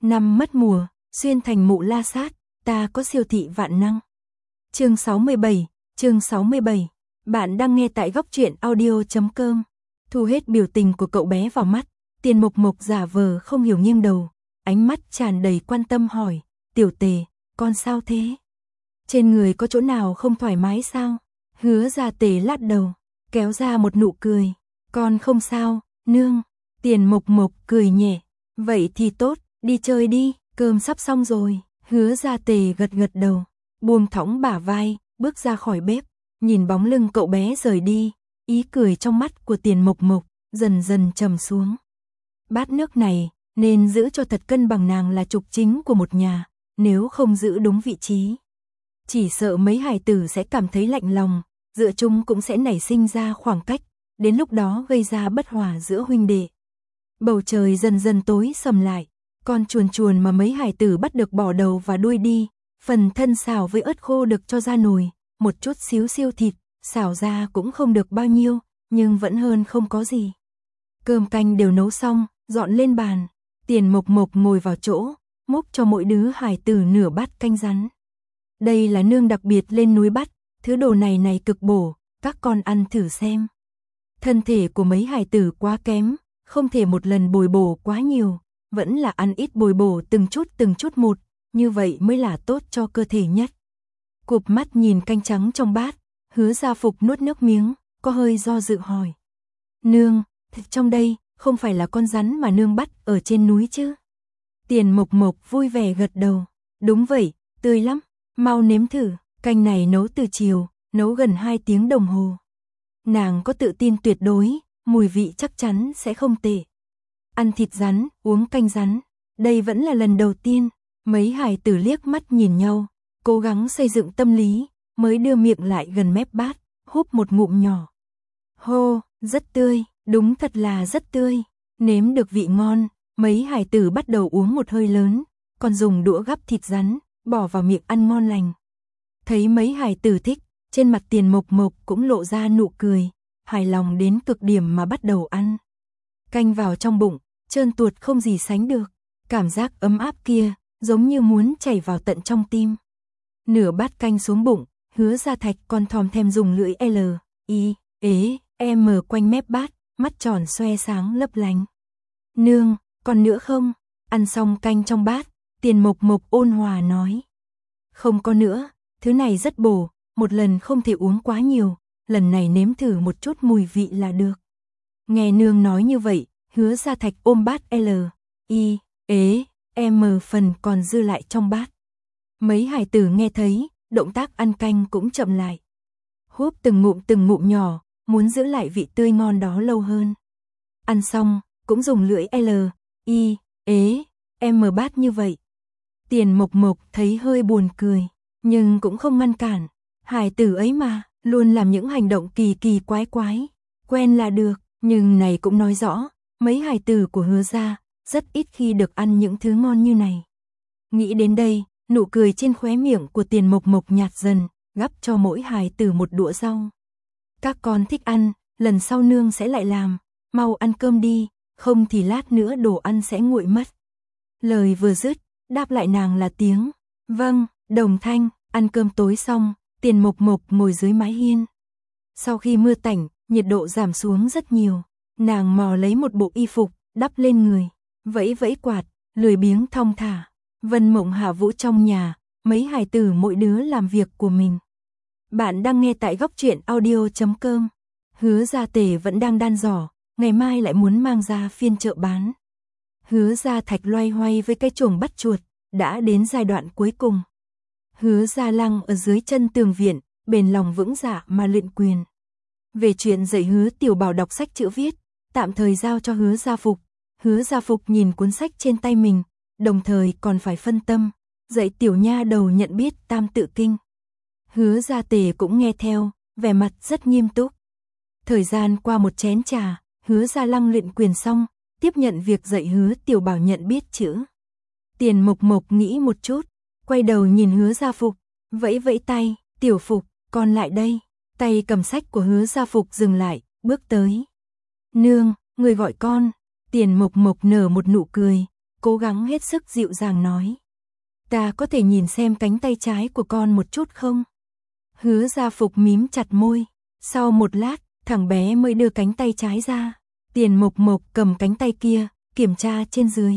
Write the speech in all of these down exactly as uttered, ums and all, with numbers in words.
Năm mất mùa, xuyên thành mụ la sát, ta có siêu thị vạn năng. Chương sáu mươi bảy, chương sáu mươi bảy. Bạn đang nghe tại góc truyện audio chấm com. Thu hết biểu tình của cậu bé vào mắt, Tiền Mộc Mộc giả vờ không hiểu nghiêng đầu, ánh mắt tràn đầy quan tâm hỏi, "Tiểu Tề, con sao thế? Trên người có chỗ nào không thoải mái sao?" Hứa Gia Tề lắc đầu, kéo ra một nụ cười, "Con không sao, nương." Tiền Mộc Mộc cười nhẹ, "Vậy thì tốt, đi chơi đi, cơm sắp xong rồi." Hứa Gia Tề gật gật đầu, buông thõng bả vai, bước ra khỏi bếp, nhìn bóng lưng cậu bé rời đi, ý cười trong mắt của Tiền Mộc Mộc dần dần trầm xuống. Bát nước này nên giữ cho thật cân bằng, nàng là trục chính của một nhà, nếu không giữ đúng vị trí, chỉ sợ mấy hài tử sẽ cảm thấy lạnh lòng, giữa chúng cũng sẽ nảy sinh ra khoảng cách, đến lúc đó gây ra bất hòa giữa huynh đệ. Bầu trời dần dần tối sầm lại, con chuồn chuồn mà mấy hài tử bắt được bỏ đầu và đuôi đi, phần thân xào với ớt khô được cho ra nồi, một chút xíu siêu thịt, xào ra cũng không được bao nhiêu, nhưng vẫn hơn không có gì. Cơm canh đều nấu xong, dọn lên bàn, Tiền Mộc Mộc ngồi vào chỗ, múc cho mỗi đứa hài tử nửa bát canh rắn. Đây là nương đặc biệt lên núi bắt, thứ đồ này này cực bổ, các con ăn thử xem. Thân thể của mấy hài tử quá kém, không thể một lần bồi bổ quá nhiều, vẫn là ăn ít bồi bổ từng chút từng chút một, như vậy mới là tốt cho cơ thể nhất. Cụp mắt nhìn canh trắng trong bát, Hứa Gia Phục nuốt nước miếng, có hơi do dự hỏi, "Nương, trong đây không phải là con rắn mà nương bắt ở trên núi chứ?" Tiền Mộc Mộc vui vẻ gật đầu, "Đúng vậy, tươi lắm, mau nếm thử." Canh này nấu từ chiều, nấu gần hai tiếng đồng hồ. Nàng có tự tin tuyệt đối, mùi vị chắc chắn sẽ không tệ. Ăn thịt rắn, uống canh rắn, đây vẫn là lần đầu tiên. Mấy hài tử liếc mắt nhìn nhau, cố gắng xây dựng tâm lý, mới đưa miệng lại gần mép bát, húp một ngụm nhỏ. Hô, rất tươi, đúng thật là rất tươi. Nếm được vị ngon, mấy hài tử bắt đầu uống một hơi lớn, còn dùng đũa gắp thịt rắn, bỏ vào miệng ăn ngon lành. Thấy mấy hài tử thích, trên mặt Tiền Mộc Mộc cũng lộ ra nụ cười, hài lòng đến cực điểm mà bắt đầu ăn. Canh vào trong bụng, trơn tuột không gì sánh được, cảm giác ấm áp kia, giống như muốn chảy vào tận trong tim. Nửa bát canh xuống bụng, Hứa Gia Thạch còn thòm thèm dùng lưỡi L, I, ế, M quanh mép bát, mắt tròn xoe sáng lấp lánh. "Nương, còn nữa không?" Ăn xong canh trong bát, Tiền Mộc Mộc ôn hòa nói, "Không có nữa, thứ này rất bổ, một lần không thể uống quá nhiều, lần này nếm thử một chút mùi vị là được." Nghe nương nói như vậy, Hứa Gia Thạch ôm bát L, I, ế, M phần còn dư lại trong bát. Mấy hài tử nghe thấy, động tác ăn canh cũng chậm lại. Húp từng ngụm từng ngụm nhỏ, muốn giữ lại vị tươi ngon đó lâu hơn. Ăn xong, cũng dùng lưỡi L, I, ế, M bát như vậy. Tiền Mộc Mộc thấy hơi buồn cười, nhưng cũng không ngăn cản. Hài tử ấy mà, luôn làm những hành động kỳ kỳ quái quái. Quen là được, nhưng này cũng nói rõ, mấy hài tử của Hứa gia rất ít khi được ăn những thứ ngon như này. Nghĩ đến đây, nụ cười trên khóe miệng của Tiền Mộc Mộc nhạt dần, gắp cho mỗi hài tử một đũa rau. "Các con thích ăn, lần sau nương sẽ lại làm, mau ăn cơm đi, không thì lát nữa đồ ăn sẽ nguội mất." Lời vừa dứt, đáp lại nàng là tiếng "Vâng", đồng thanh. Ăn cơm tối xong, Tiền Mộc Mộc ngồi dưới mái hiên. Sau khi mưa tạnh, nhiệt độ giảm xuống rất nhiều, nàng mò lấy một bộ y phục, đắp lên người, vẫy vẫy quạt, lười biếng thong thả. Vân Mộng Hạ Vũ trong nhà, mấy hài tử mỗi đứa làm việc của mình. Bạn đang nghe tại góc truyện audio chấm com. Hứa Gia Tề vẫn đang đan giỏ, ngày mai lại muốn mang ra phiên chợ bán. Hứa Gia Thạch loay hoay với cái chuồng bắt chuột, đã đến giai đoạn cuối cùng. Hứa Gia Lăng ở dưới chân tường viện, bền lòng vững dạ mà luyện quyền. Về chuyện dạy Hứa Tiểu Bảo đọc sách chữ viết, tạm thời giao cho Hứa Gia Phục. Hứa Gia Phục nhìn cuốn sách trên tay mình, đồng thời còn phải phân tâm, dạy tiểu nha đầu nhận biết Tam Tự Kinh. Hứa Gia Tề cũng nghe theo, vẻ mặt rất nghiêm túc. Thời gian qua một chén trà, Hứa Gia Lăng luyện quyền xong, tiếp nhận việc dạy Hứa Tiểu Bảo nhận biết chữ. Tiền Mộc Mộc nghĩ một chút, quay đầu nhìn Hứa Gia Phục, vẫy vẫy tay, "Tiểu Phục, con lại đây." Tay cầm sách của Hứa Gia Phục dừng lại, bước tới. "Nương, người gọi con." Tiền Mộc Mộc nở một nụ cười, cố gắng hết sức dịu dàng nói. Ta có thể nhìn xem cánh tay trái của con một chút không? Hứa Gia Phục mím chặt môi. Sau một lát, thằng bé mới đưa cánh tay trái ra. Tiền Mộc Mộc cầm cánh tay kia, kiểm tra trên dưới.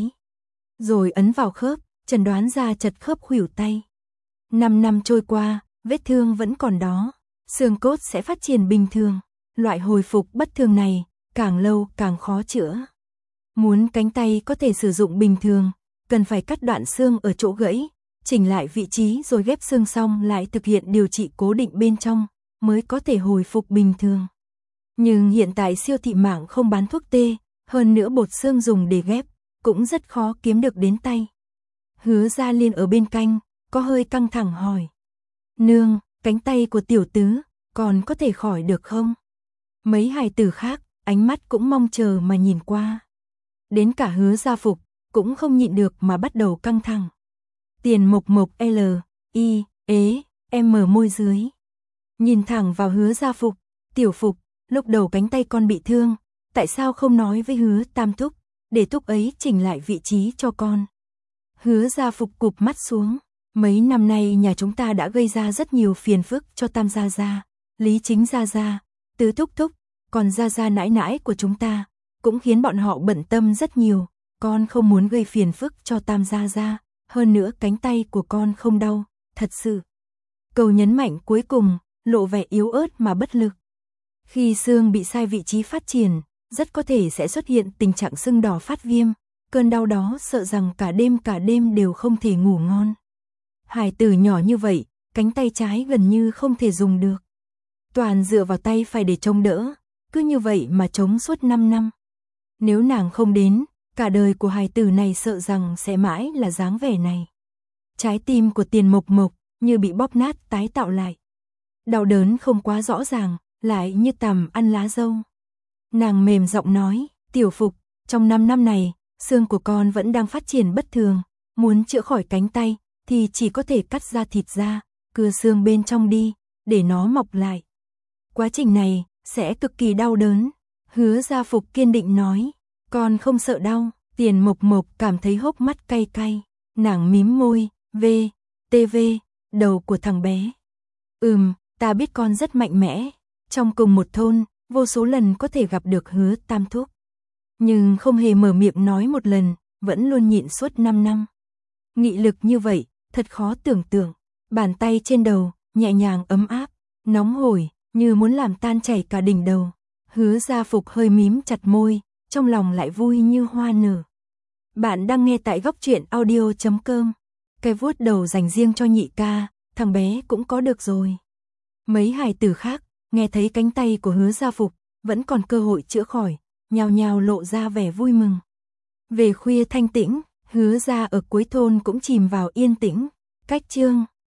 Rồi ấn vào khớp, chẩn đoán ra chật khớp khuỷu tay. Năm năm trôi qua, vết thương vẫn còn đó. Xương cốt sẽ phát triển bình thường. Loại hồi phục bất thường này, càng lâu càng khó chữa. Muốn cánh tay có thể sử dụng bình thường, cần phải cắt đoạn xương ở chỗ gãy, chỉnh lại vị trí rồi ghép xương xong lại thực hiện điều trị cố định bên trong, mới có thể hồi phục bình thường. Nhưng hiện tại siêu thị mạng không bán thuốc tê, hơn nữa bột xương dùng để ghép, cũng rất khó kiếm được đến tay. Hứa Gia Liên ở bên cạnh, có hơi căng thẳng hỏi. Nương, cánh tay của tiểu tứ, còn có thể khỏi được không? Mấy hài tử khác, ánh mắt cũng mong chờ mà nhìn qua. Đến cả Hứa Gia Phục, cũng không nhịn được mà bắt đầu căng thẳng. Tiền Mộc Mộc L, I, ế, em mở môi dưới. Nhìn thẳng vào Hứa Gia Phục, tiểu Phục, lúc đầu cánh tay con bị thương, tại sao không nói với Hứa Tam Thúc, để thúc ấy chỉnh lại vị trí cho con. Hứa Gia Phục cụp mắt xuống, mấy năm nay nhà chúng ta đã gây ra rất nhiều phiền phức cho Tam Gia Gia, Lý Chính Gia Gia, Tứ Thúc Thúc, còn Gia Gia nãi nãi của chúng ta, cũng khiến bọn họ bận tâm rất nhiều, con không muốn gây phiền phức cho Tam Gia Gia, hơn nữa cánh tay của con không đau, thật sự. Câu nhấn mạnh cuối cùng, lộ vẻ yếu ớt mà bất lực. Khi xương bị sai vị trí phát triển, rất có thể sẽ xuất hiện tình trạng sưng đỏ phát viêm, cơn đau đó sợ rằng cả đêm cả đêm đều không thể ngủ ngon. Hài tử nhỏ như vậy, cánh tay trái gần như không thể dùng được. Toàn dựa vào tay phải để chống đỡ, cứ như vậy mà chống suốt năm năm. Nếu nàng không đến, cả đời của hài tử này sợ rằng sẽ mãi là dáng vẻ này. Trái tim của Tiền Mộc Mộc như bị bóp nát tái tạo lại. Đau đớn không quá rõ ràng, lại như tằm ăn lá dâu. Nàng mềm giọng nói, tiểu Phục, trong năm năm này, xương của con vẫn đang phát triển bất thường, muốn chữa khỏi cánh tay, thì chỉ có thể cắt ra thịt ra, cưa xương bên trong đi, để nó mọc lại. Quá trình này, sẽ cực kỳ đau đớn. Hứa Gia Phục kiên định nói, con không sợ đau. Tiền Mộc Mộc cảm thấy hốc mắt cay cay, nàng mím môi, v, tv, đầu của thằng bé. Ừm, ta biết con rất mạnh mẽ, trong cùng một thôn, vô số lần có thể gặp được Hứa Tam Thúc. Nhưng không hề mở miệng nói một lần, vẫn luôn nhịn suốt năm năm. Nghị lực như vậy, thật khó tưởng tượng. Bàn tay trên đầu, nhẹ nhàng ấm áp, nóng hổi, như muốn làm tan chảy cả đỉnh đầu. Hứa Gia Phục hơi mím chặt môi, trong lòng lại vui như hoa nở. Bạn đang nghe tại góc truyện audio chấm com. Cái vuốt đầu dành riêng cho nhị ca, thằng bé cũng có được rồi. Mấy hài tử khác, nghe thấy cánh tay của Hứa Gia Phục, vẫn còn cơ hội chữa khỏi, nhao nhao lộ ra vẻ vui mừng. Về khuya thanh tĩnh, Hứa Gia ở cuối thôn cũng chìm vào yên tĩnh. Cách chương